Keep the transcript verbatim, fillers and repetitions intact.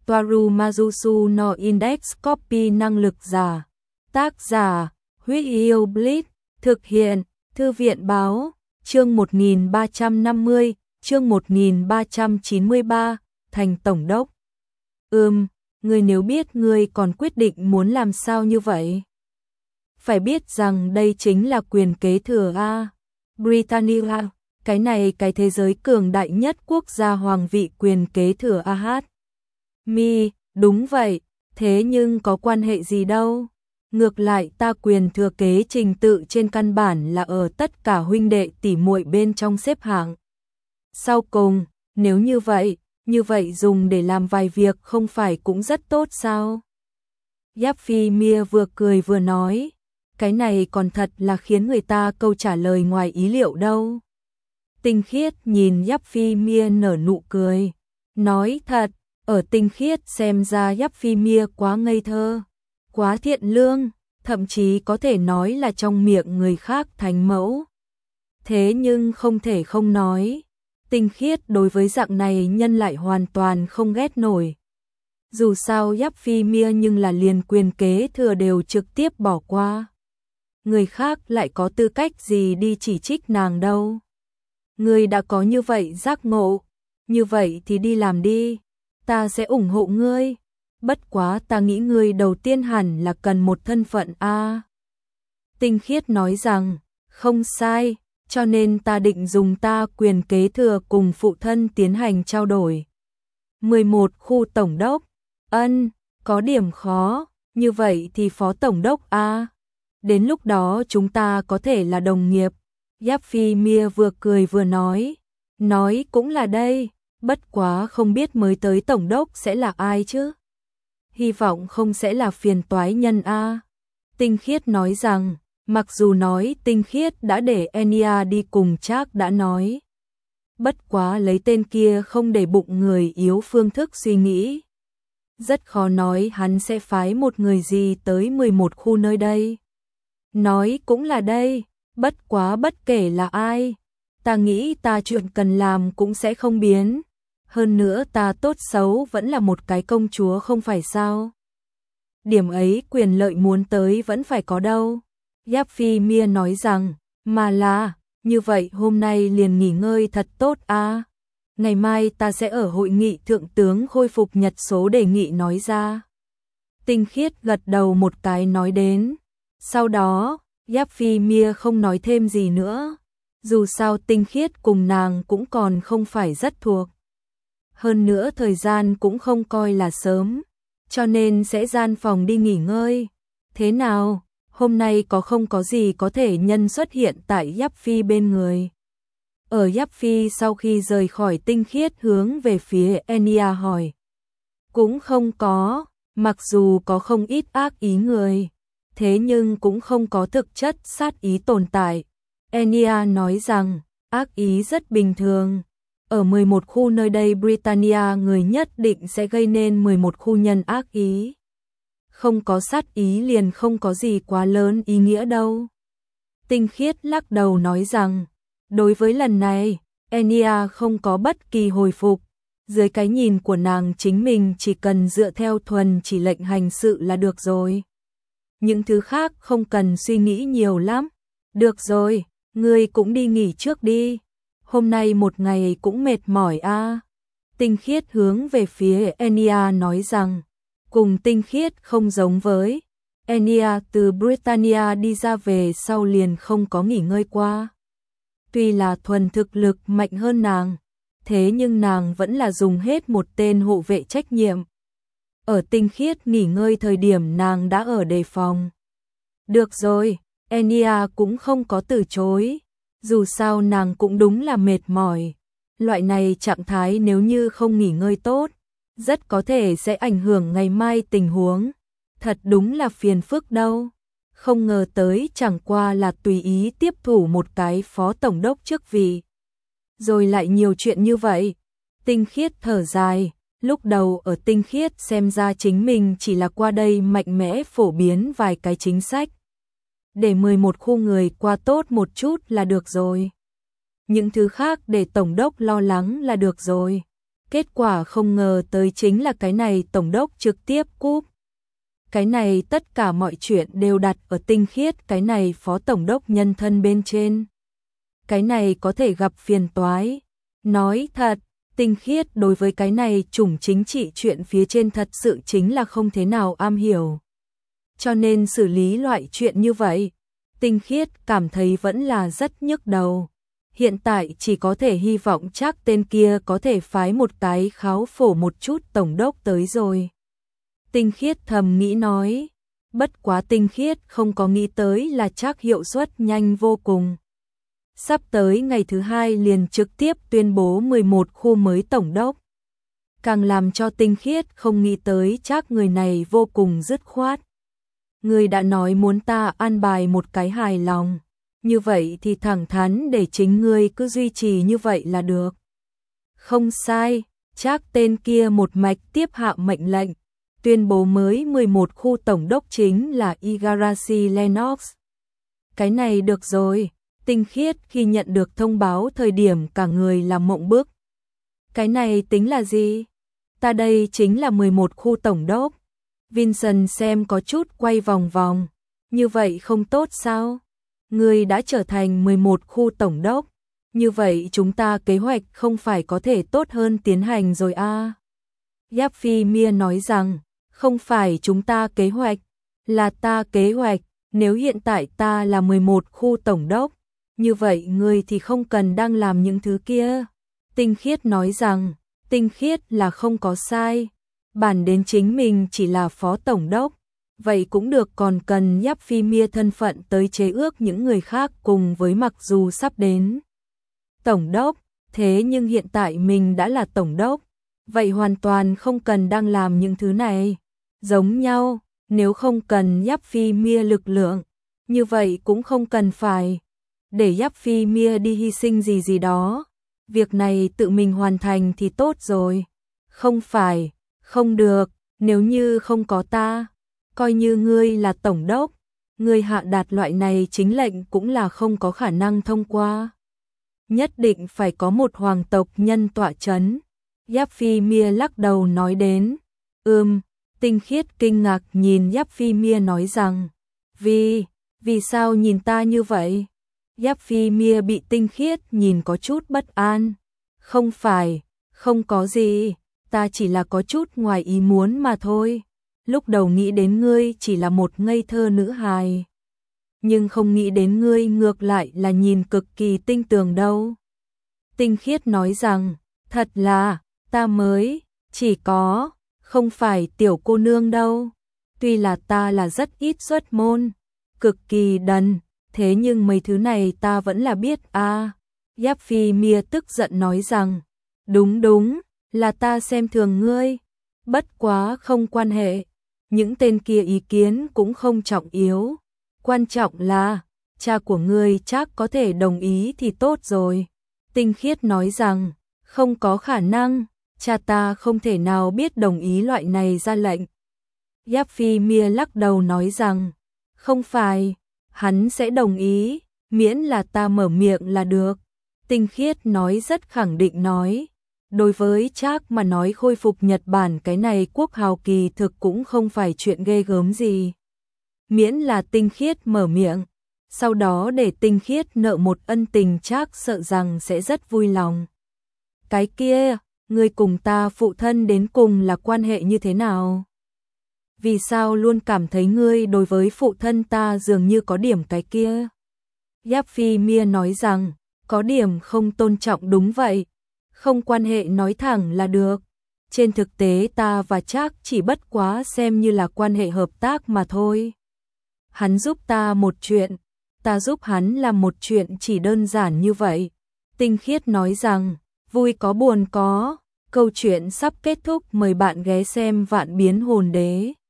Toaru Majusu no Index Copy năng lực giả. Tác giả, Huyết Yêu Blitz, thực hiện, Thư viện báo, chương một nghìn ba trăm năm mươi, chương một nghìn ba trăm chín mươi ba, thành tổng đốc. Ừm, ngươi nếu biết ngươi còn quyết định muốn làm sao như vậy? Phải biết rằng đây chính là quyền kế thừa a. Britannia, cái này cái thế giới cường đại nhất quốc gia hoàng vị quyền kế thừa a hát. Mi, đúng vậy, thế nhưng có quan hệ gì đâu? Ngược lại ta quyền thừa kế trình tự trên căn bản là ở tất cả huynh đệ tỷ muội bên trong xếp hạng. Sau cùng, nếu như vậy, như vậy dùng để làm vài việc không phải cũng rất tốt sao? Giáp Phi Mia vừa cười vừa nói, cái này còn thật là khiến người ta câu trả lời ngoài ý liệu đâu. Tinh Khiết nhìn Giáp Phi Mia nở nụ cười, nói thật, ở Tinh Khiết xem ra Giáp Phi Mia quá ngây thơ, quá thiện lương, thậm chí có thể nói là trong miệng người khác thánh mẫu. Thế nhưng không thể không nói, Tinh Khiết đối với dạng này nhân lại hoàn toàn không ghét nổi. Dù sao Giáp Phi Mia nhưng là liền quyền kế thừa đều trực tiếp bỏ qua. Người khác lại có tư cách gì đi chỉ trích nàng đâu. Ngươi đã có như vậy giác ngộ, như vậy thì đi làm đi, ta sẽ ủng hộ ngươi. Bất quá ta nghĩ ngươi đầu tiên hẳn là cần một thân phận a. Tinh Khiết nói rằng, không sai, cho nên ta định dùng ta quyền kế thừa cùng phụ thân tiến hành trao đổi. mười một khu tổng đốc, ân, có điểm khó, như vậy thì phó tổng đốc a. Đến lúc đó chúng ta có thể là đồng nghiệp. Giáp Phi Mia vừa cười vừa nói, nói cũng là đây, bất quá không biết mới tới tổng đốc sẽ là ai chứ. Hy vọng không sẽ là phiền toái nhân a. Tinh Khiết nói rằng, mặc dù nói Tinh Khiết đã để Enya đi cùng Trác đã nói. Bất quá lấy tên kia không để bụng người yếu phương thức suy nghĩ. Rất khó nói hắn sẽ phái một người gì tới mười một khu nơi đây. Nói cũng là đây, bất quá bất kể là ai, ta nghĩ ta chuyện cần làm cũng sẽ không biến. Hơn nữa ta tốt xấu vẫn là một cái công chúa không phải sao. Điểm ấy quyền lợi muốn tới vẫn phải có đâu. Giáp Phi Mia nói rằng, mà là, như vậy hôm nay liền nghỉ ngơi thật tốt a. Ngày mai ta sẽ ở hội nghị thượng tướng khôi phục nhật số đề nghị nói ra. Tinh Khiết gật đầu một cái nói đến. Sau đó, Giáp Phi Mia không nói thêm gì nữa. Dù sao Tinh Khiết cùng nàng cũng còn không phải rất thuộc. Hơn nữa thời gian cũng không coi là sớm, cho nên sẽ gian phòng đi nghỉ ngơi. Thế nào, hôm nay có không có gì có thể nhân xuất hiện tại Giáp Phi bên người? Ở Giáp Phi sau khi rời khỏi Tinh Khiết hướng về phía Enya hỏi. Cũng không có, mặc dù có không ít ác ý người, thế nhưng cũng không có thực chất sát ý tồn tại. Enya nói rằng, ác ý rất bình thường. Ở mười một khu nơi đây Britannia người nhất định sẽ gây nên mười một khu nhân ác ý. Không có sát ý liền không có gì quá lớn ý nghĩa đâu. Tinh Khiết lắc đầu nói rằng, đối với lần này, Enya không có bất kỳ hồi phục. Dưới cái nhìn của nàng chính mình chỉ cần dựa theo thuần chỉ lệnh hành sự là được rồi. Những thứ khác không cần suy nghĩ nhiều lắm. Được rồi, ngươi cũng đi nghỉ trước đi. Hôm nay một ngày cũng mệt mỏi a. Tinh Khiết hướng về phía Enya nói rằng, cùng Tinh Khiết không giống với. Enya từ Britannia đi ra về sau liền không có nghỉ ngơi qua. Tuy là thuần thực lực mạnh hơn nàng, thế nhưng nàng vẫn là dùng hết một tên hộ vệ trách nhiệm. Ở Tinh Khiết nghỉ ngơi thời điểm nàng đã ở đề phòng. Được rồi, Enya cũng không có từ chối. Dù sao nàng cũng đúng là mệt mỏi. Loại này trạng thái nếu như không nghỉ ngơi tốt, rất có thể sẽ ảnh hưởng ngày mai tình huống. Thật đúng là phiền phức đâu. Không ngờ tới chẳng qua là tùy ý tiếp thủ một cái phó tổng đốc chức vị. Rồi lại nhiều chuyện như vậy. Tinh Khiết thở dài. Lúc đầu ở Tinh Khiết xem ra chính mình chỉ là qua đây mạnh mẽ phổ biến vài cái chính sách. Để mười một khu người qua tốt một chút là được rồi. Những thứ khác để tổng đốc lo lắng là được rồi. Kết quả không ngờ tới chính là cái này tổng đốc trực tiếp cúp. Cái này tất cả mọi chuyện đều đặt ở Tinh Khiết cái này phó tổng đốc nhân thân bên trên. Cái này có thể gặp phiền toái. Nói thật, Tinh Khiết đối với cái này chủng chính trị chuyện phía trên thật sự chính là không thế nào am hiểu. Cho nên xử lý loại chuyện như vậy, Tinh Khiết cảm thấy vẫn là rất nhức đầu. Hiện tại chỉ có thể hy vọng chắc tên kia có thể phái một cái kháo phổ một chút tổng đốc tới rồi. Tinh Khiết thầm nghĩ nói, bất quá Tinh Khiết không có nghĩ tới là chắc hiệu suất nhanh vô cùng. Sắp tới ngày thứ hai liền trực tiếp tuyên bố mười một khu mới tổng đốc. Càng làm cho Tinh Khiết không nghĩ tới chắc người này vô cùng dứt khoát. Người đã nói muốn ta an bài một cái hài lòng, như vậy thì thẳng thắn để chính ngươi cứ duy trì như vậy là được. Không sai, chắc tên kia một mạch tiếp hạ mệnh lệnh, tuyên bố mới mười một khu tổng đốc chính là Igarashi Lennox. Cái này được rồi, Tinh Khiết khi nhận được thông báo thời điểm cả người là mộng bức. Cái này tính là gì? Ta đây chính là mười một khu tổng đốc. Vincent xem có chút quay vòng vòng, như vậy không tốt sao? Ngươi đã trở thành mười một khu tổng đốc, như vậy chúng ta kế hoạch không phải có thể tốt hơn tiến hành rồi à? Giáp Phi Mia nói rằng, không phải chúng ta kế hoạch, là ta kế hoạch, nếu hiện tại ta là mười một khu tổng đốc, như vậy ngươi thì không cần đang làm những thứ kia. Tinh Khiết nói rằng, Tinh Khiết là không có sai, bản đến chính mình chỉ là phó tổng đốc, vậy cũng được, còn cần Giáp Phi Mia thân phận tới chế ước những người khác cùng với mặc dù sắp đến tổng đốc, thế nhưng hiện tại mình đã là tổng đốc, vậy hoàn toàn không cần đang làm những thứ này. Giống nhau, nếu không cần Giáp Phi Mia lực lượng, như vậy cũng không cần phải để Giáp Phi Mia đi hy sinh gì gì đó. Việc này tự mình hoàn thành thì tốt rồi. Không phải, không được, nếu như không có ta, coi như ngươi là tổng đốc, ngươi hạ đạt loại này chính lệnh cũng là không có khả năng thông qua. Nhất định phải có một hoàng tộc nhân tọa chấn. Giáp Phi Mia lắc đầu nói đến. Ừm, Tinh Khiết kinh ngạc nhìn Giáp Phi Mia nói rằng, vì, vì sao nhìn ta như vậy? Giáp Phi Mia bị Tinh Khiết nhìn có chút bất an. Không phải, không có gì, ta chỉ là có chút ngoài ý muốn mà thôi. Lúc đầu nghĩ đến ngươi chỉ là một ngây thơ nữ hài, nhưng không nghĩ đến ngươi ngược lại là nhìn cực kỳ tinh tường đâu. Tinh Khiết nói rằng, thật là, ta mới, chỉ có, không phải tiểu cô nương đâu. Tuy là ta là rất ít xuất môn, cực kỳ đần, thế nhưng mấy thứ này ta vẫn là biết à. Giáp Phi Mia tức giận nói rằng, đúng đúng, là ta xem thường ngươi, bất quá không quan hệ, những tên kia ý kiến cũng không trọng yếu, quan trọng là, cha của ngươi chắc có thể đồng ý thì tốt rồi. Tinh Khiết nói rằng, không có khả năng, cha ta không thể nào biết đồng ý loại này ra lệnh. Giáp Phi Mia lắc đầu nói rằng, không phải, hắn sẽ đồng ý, miễn là ta mở miệng là được. Tinh Khiết nói rất khẳng định nói, đối với Trác mà nói khôi phục Nhật Bản cái này quốc hào kỳ thực cũng không phải chuyện ghê gớm gì. Miễn là Tinh Khiết mở miệng, sau đó để Tinh Khiết nợ một ân tình, Trác sợ rằng sẽ rất vui lòng. Cái kia, ngươi cùng ta phụ thân đến cùng là quan hệ như thế nào? Vì sao luôn cảm thấy ngươi đối với phụ thân ta dường như có điểm cái kia? Giáp Phi Mia nói rằng, có điểm không tôn trọng. Đúng vậy, không quan hệ nói thẳng là được. Trên thực tế ta và Trác chỉ bất quá xem như là quan hệ hợp tác mà thôi. Hắn giúp ta một chuyện, ta giúp hắn làm một chuyện, chỉ đơn giản như vậy. Tinh Khiết nói rằng, vui có buồn có, câu chuyện sắp kết thúc, mời bạn ghé xem Vạn Biến Hồn Đế.